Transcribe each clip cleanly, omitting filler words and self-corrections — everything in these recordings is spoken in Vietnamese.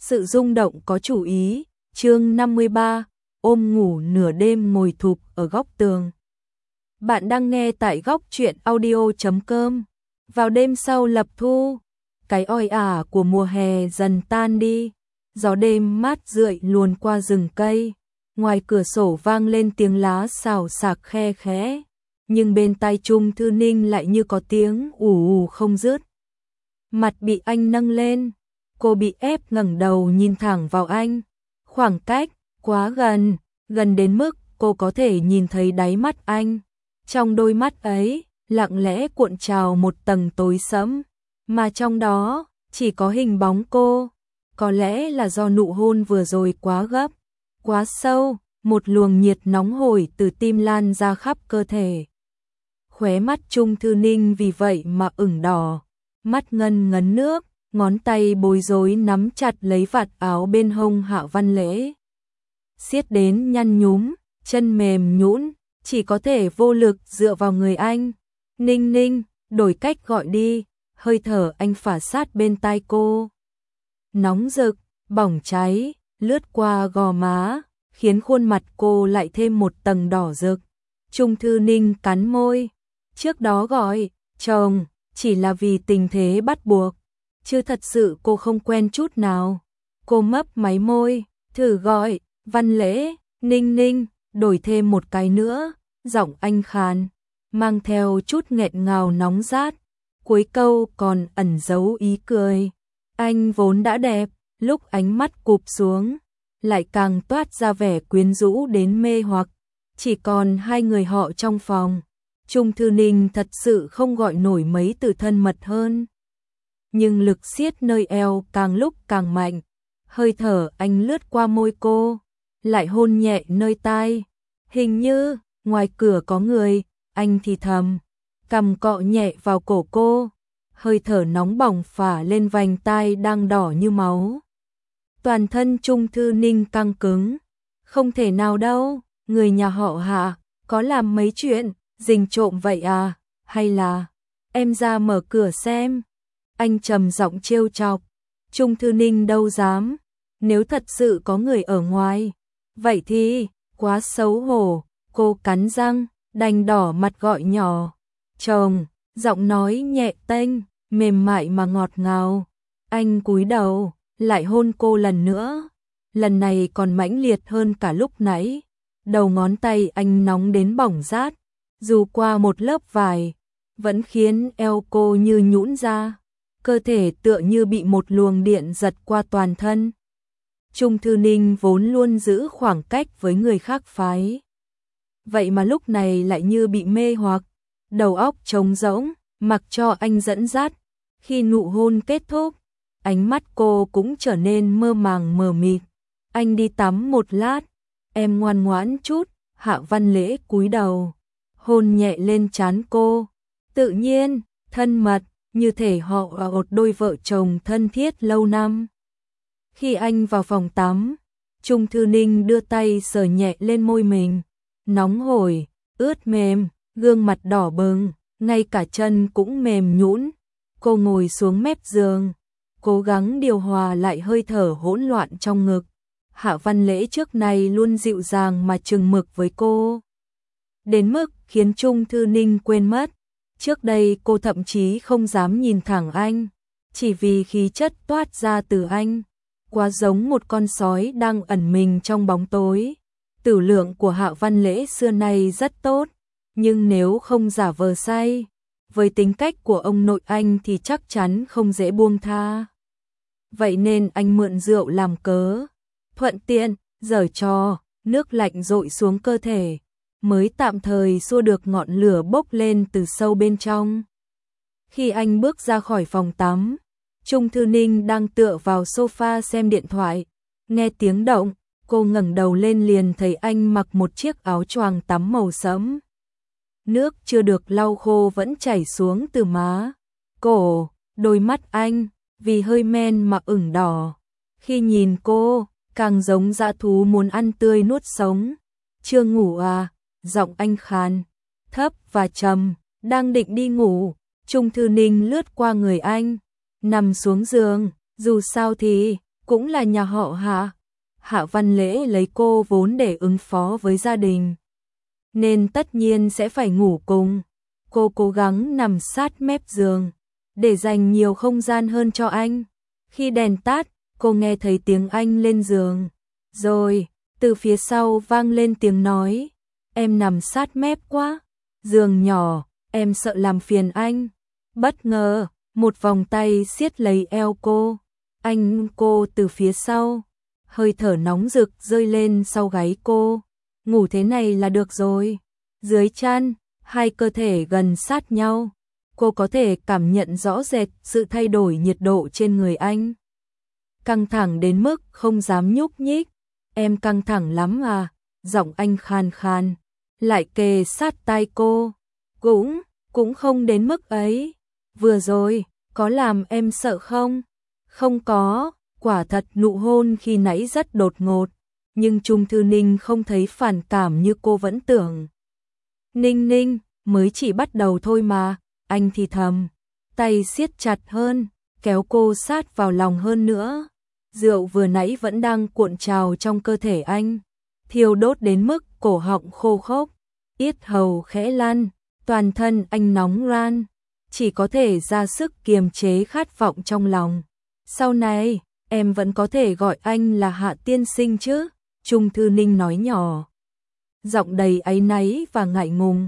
Sự rung động có chủ ý, chương 53, ôm ngủ nửa đêm ngồi thụp ở góc tường. Bạn đang nghe tại góc truyện audio.com. Vào đêm sau lập thu, cái oi ả của mùa hè dần tan đi, gió đêm mát rượi luồn qua rừng cây, ngoài cửa sổ vang lên tiếng lá xào xạc khe khẽ, nhưng bên tai Trung Thư Ninh lại như có tiếng ù ù không dứt. Mặt bị anh nâng lên, cô bị ép ngẩng đầu nhìn thẳng vào anh, khoảng cách quá gần, gần đến mức cô có thể nhìn thấy đáy mắt anh. Trong đôi mắt ấy, lặng lẽ cuộn trào một tầng tối sẫm, mà trong đó chỉ có hình bóng cô. Có lẽ là do nụ hôn vừa rồi quá gấp, quá sâu, một luồng nhiệt nóng hổi từ tim lan ra khắp cơ thể. Khóe mắt Trung Thư Ninh vì vậy mà ửng đỏ, mắt ngân ngấn nước, ngón tay bối rối nắm chặt lấy vạt áo bên hông Hạ Văn Lễ. Siết đến nhăn nhúm, chân mềm nhũn, chỉ có thể vô lực dựa vào người anh. Ninh Ninh, đổi cách gọi đi, hơi thở anh phả sát bên tai cô. Nóng rực, bỏng cháy, lướt qua gò má, khiến khuôn mặt cô lại thêm một tầng đỏ rực. Trung Thư Ninh cắn môi, trước đó gọi chồng chỉ là vì tình thế bắt buộc, chứ thật sự cô không quen chút nào. Cô mấp máy môi, thử gọi, Văn Lễ, Ninh Ninh, đổi thêm một cái nữa, giọng anh khàn, mang theo chút nghẹn ngào nóng rát, cuối câu còn ẩn giấu ý cười. Anh vốn đã đẹp, lúc ánh mắt cụp xuống, lại càng toát ra vẻ quyến rũ đến mê hoặc. Chỉ còn hai người họ trong phòng, Trung Thư Ninh thật sự không gọi nổi mấy từ thân mật hơn. Nhưng lực siết nơi eo càng lúc càng mạnh, hơi thở anh lướt qua môi cô, lại hôn nhẹ nơi tai. Hình như ngoài cửa có người, anh thì thầm, cằm cọ nhẹ vào cổ cô, hơi thở nóng bỏng phả lên vành tai đang đỏ như máu. Toàn thân Trung Thư Ninh căng cứng, không thể nào đâu, người nhà họ Hạ có làm mấy chuyện rình trộm vậy à, hay là em ra mở cửa xem. Anh trầm giọng trêu chọc. Trung Thư Ninh đâu dám, nếu thật sự có người ở ngoài, vậy thì quá xấu hổ. Cô cắn răng, đành đỏ mặt gọi nhỏ, chồng, giọng nói nhẹ tênh, mềm mại mà ngọt ngào. Anh cúi đầu, lại hôn cô lần nữa, lần này còn mãnh liệt hơn cả lúc nãy. Đầu ngón tay anh nóng đến bỏng rát, dù qua một lớp vải, vẫn khiến eo cô như nhũn ra, cơ thể tựa như bị một luồng điện giật qua toàn thân. Trung Thư Ninh vốn luôn giữ khoảng cách với người khác phái, vậy mà lúc này lại như bị mê hoặc, đầu óc trống rỗng, mặc cho anh dẫn dắt. Khi nụ hôn kết thúc, ánh mắt cô cũng trở nên mơ màng mờ mịt. Anh đi tắm một lát, em ngoan ngoãn chút. Hạ Văn Lễ cúi đầu, hôn nhẹ lên trán cô, tự nhiên, thân mật, như thể họ là một đôi vợ chồng thân thiết lâu năm. Khi anh vào phòng tắm, Trung Thư Ninh đưa tay sờ nhẹ lên môi mình, nóng hổi, ướt mềm, gương mặt đỏ bừng, ngay cả chân cũng mềm nhũn. Cô ngồi xuống mép giường, cố gắng điều hòa lại hơi thở hỗn loạn trong ngực. Hạ Văn Lễ trước này luôn dịu dàng mà chừng mực với cô, đến mức khiến Trung Thư Ninh quên mất. Trước đây cô thậm chí không dám nhìn thẳng anh, chỉ vì khí chất toát ra từ anh quá giống một con sói đang ẩn mình trong bóng tối. Tử lượng của Hạ Văn Lễ xưa nay rất tốt, nhưng nếu không giả vờ say, với tính cách của ông nội anh thì chắc chắn không dễ buông tha. Vậy nên anh mượn rượu làm cớ, thuận tiện giở trò, nước lạnh dội xuống cơ thể, mới tạm thời xua được ngọn lửa bốc lên từ sâu bên trong. Khi anh bước ra khỏi phòng tắm, Trung Thư Ninh đang tựa vào sofa xem điện thoại, nghe tiếng động, cô ngẩng đầu lên liền thấy anh mặc một chiếc áo choàng tắm màu sẫm. Nước chưa được lau khô vẫn chảy xuống từ má, cổ, đôi mắt anh vì hơi men mà ửng đỏ. Khi nhìn cô, càng giống dã thú muốn ăn tươi nuốt sống. Chưa ngủ à? Giọng anh khàn, thấp và trầm, đang định đi ngủ, Trung Thư Ninh lướt qua người anh, nằm xuống giường, dù sao thì cũng là nhà họ Hạ. Hạ Văn Lễ lấy cô vốn để ứng phó với gia đình, nên tất nhiên sẽ phải ngủ cùng. Cô cố gắng nằm sát mép giường, để dành nhiều không gian hơn cho anh. Khi đèn tắt, cô nghe thấy tiếng anh lên giường. Rồi, từ phía sau vang lên tiếng nói, em nằm sát mép quá, giường nhỏ, em sợ làm phiền anh. Bất ngờ, một vòng tay siết lấy eo cô. Anh cô từ phía sau, hơi thở nóng rực rơi lên sau gáy cô. Ngủ thế này là được rồi. Dưới chăn, hai cơ thể gần sát nhau. Cô có thể cảm nhận rõ rệt sự thay đổi nhiệt độ trên người anh. Căng thẳng đến mức không dám nhúc nhích. Em căng thẳng lắm à? Giọng anh khan khan, lại kề sát tai cô. Cũng không đến mức ấy. Vừa rồi, có làm em sợ không? Không có, quả thật nụ hôn khi nãy rất đột ngột. Nhưng Trung Thư Ninh không thấy phản cảm như cô vẫn tưởng. Ninh Ninh, mới chỉ bắt đầu thôi mà, anh thì thầm. Tay siết chặt hơn, kéo cô sát vào lòng hơn nữa. Rượu vừa nãy vẫn đang cuộn trào trong cơ thể anh, thiêu đốt đến mức cổ họng khô khốc, yết hầu khẽ lăn, toàn thân anh nóng ran, chỉ có thể ra sức kiềm chế khát vọng trong lòng. Sau này, em vẫn có thể gọi anh là Hạ tiên sinh chứ? Trung Thư Ninh nói nhỏ, giọng đầy áy náy và ngại ngùng.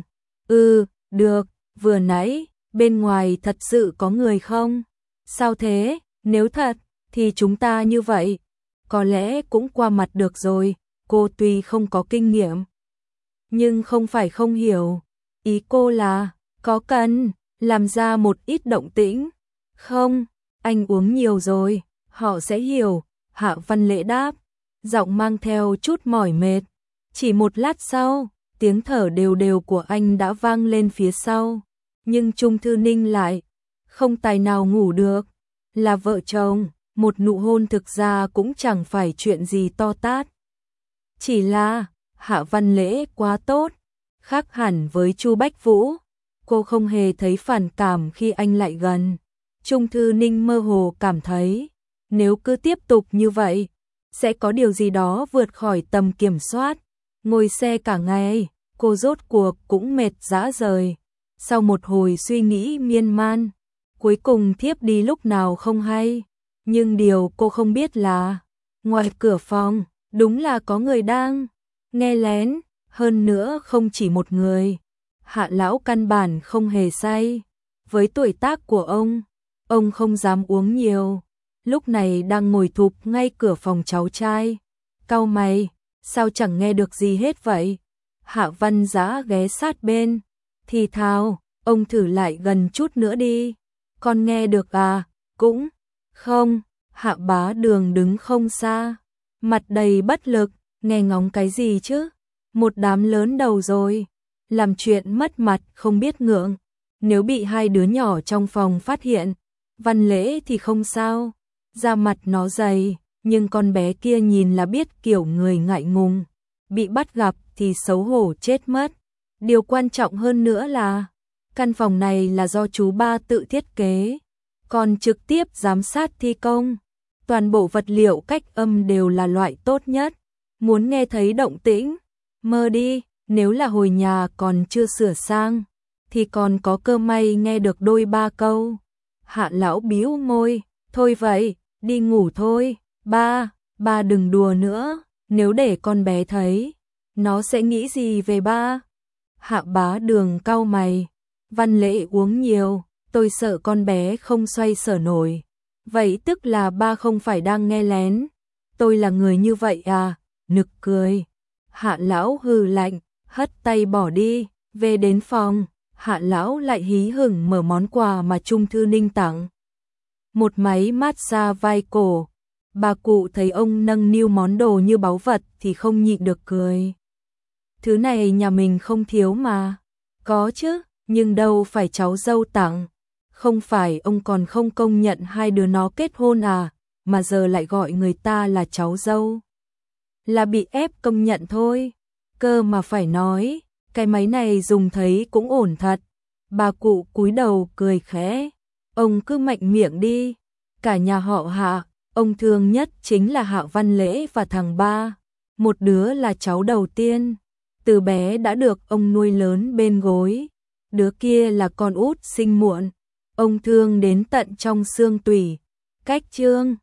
Được, vừa nãy, bên ngoài thật sự có người không? Sao thế, nếu thật, thì chúng ta như vậy, có lẽ cũng qua mặt được rồi. Cô tuy không có kinh nghiệm, nhưng không phải không hiểu. Ý cô là, có cần làm ra một ít động tĩnh? Không, anh uống nhiều rồi, họ sẽ hiểu. Hạ Văn Lễ đáp, giọng mang theo chút mỏi mệt. Chỉ một lát sau, tiếng thở đều đều của anh đã vang lên phía sau. Nhưng Trung Thư Ninh lại không tài nào ngủ được. Là vợ chồng, một nụ hôn thực ra cũng chẳng phải chuyện gì to tát. Chỉ là, Hạ Văn Lễ quá tốt, khác hẳn với Chu Bách Vũ. Cô không hề thấy phản cảm khi anh lại gần. Trung Thư Ninh mơ hồ cảm thấy, nếu cứ tiếp tục như vậy, sẽ có điều gì đó vượt khỏi tầm kiểm soát. Ngồi xe cả ngày, cô rốt cuộc cũng mệt rã rời. Sau một hồi suy nghĩ miên man, cuối cùng thiếp đi lúc nào không hay. Nhưng điều cô không biết là, ngoài cửa phòng, đúng là có người đang nghe lén, hơn nữa không chỉ một người. Hạ lão căn bản không hề say. Với tuổi tác của ông không dám uống nhiều. Lúc này đang ngồi thụp ngay cửa phòng cháu trai. Cau mày, sao chẳng nghe được gì hết vậy? Hạ Văn Dã ghé sát bên, thì thào, ông thử lại gần chút nữa đi. Con nghe được à? Cũng không. Hạ Bá Đường đứng không xa, mặt đầy bất lực, nghe ngóng cái gì chứ? Một đám lớn đầu rồi, làm chuyện mất mặt không biết ngượng. Nếu bị hai đứa nhỏ trong phòng phát hiện, Văn Lễ thì không sao, da mặt nó dày, nhưng con bé kia nhìn là biết kiểu người ngại ngùng, bị bắt gặp thì xấu hổ chết mất. Điều quan trọng hơn nữa là, căn phòng này là do chú ba tự thiết kế, còn trực tiếp giám sát thi công. Toàn bộ vật liệu cách âm đều là loại tốt nhất. Muốn nghe thấy động tĩnh, mơ đi, nếu là hồi nhà còn chưa sửa sang, thì còn có cơ may nghe được đôi ba câu. Hạ lão bĩu môi, thôi vậy, đi ngủ thôi. Ba đừng đùa nữa, nếu để con bé thấy, nó sẽ nghĩ gì về ba? Hạ Bá Đường cau mày, Văn Lễ uống nhiều, tôi sợ con bé không xoay sở nổi. Vậy tức là ba không phải đang nghe lén. Tôi là người như vậy à? Nực cười. Hạ lão hừ lạnh, hất tay bỏ đi. Về đến phòng, Hạ lão lại hí hửng mở món quà mà Trung Thư Ninh tặng. Một máy massage vai cổ. Bà cụ thấy ông nâng niu món đồ như báu vật thì không nhịn được cười. Thứ này nhà mình không thiếu mà. Có chứ, nhưng đâu phải cháu dâu tặng. Không phải ông còn không công nhận hai đứa nó kết hôn à, mà giờ lại gọi người ta là cháu dâu. Là bị ép công nhận thôi. Cơ mà phải nói, cái máy này dùng thấy cũng ổn thật. Bà cụ cúi đầu cười khẽ. Ông cứ mạnh miệng đi. Cả nhà họ Hạ, Ông thương nhất chính là Hạ Văn Lễ và thằng ba, một đứa là cháu đầu tiên, từ bé đã được ông nuôi lớn bên gối, đứa kia là con út sinh muộn, ông thương đến tận trong xương tủy. Cách Chương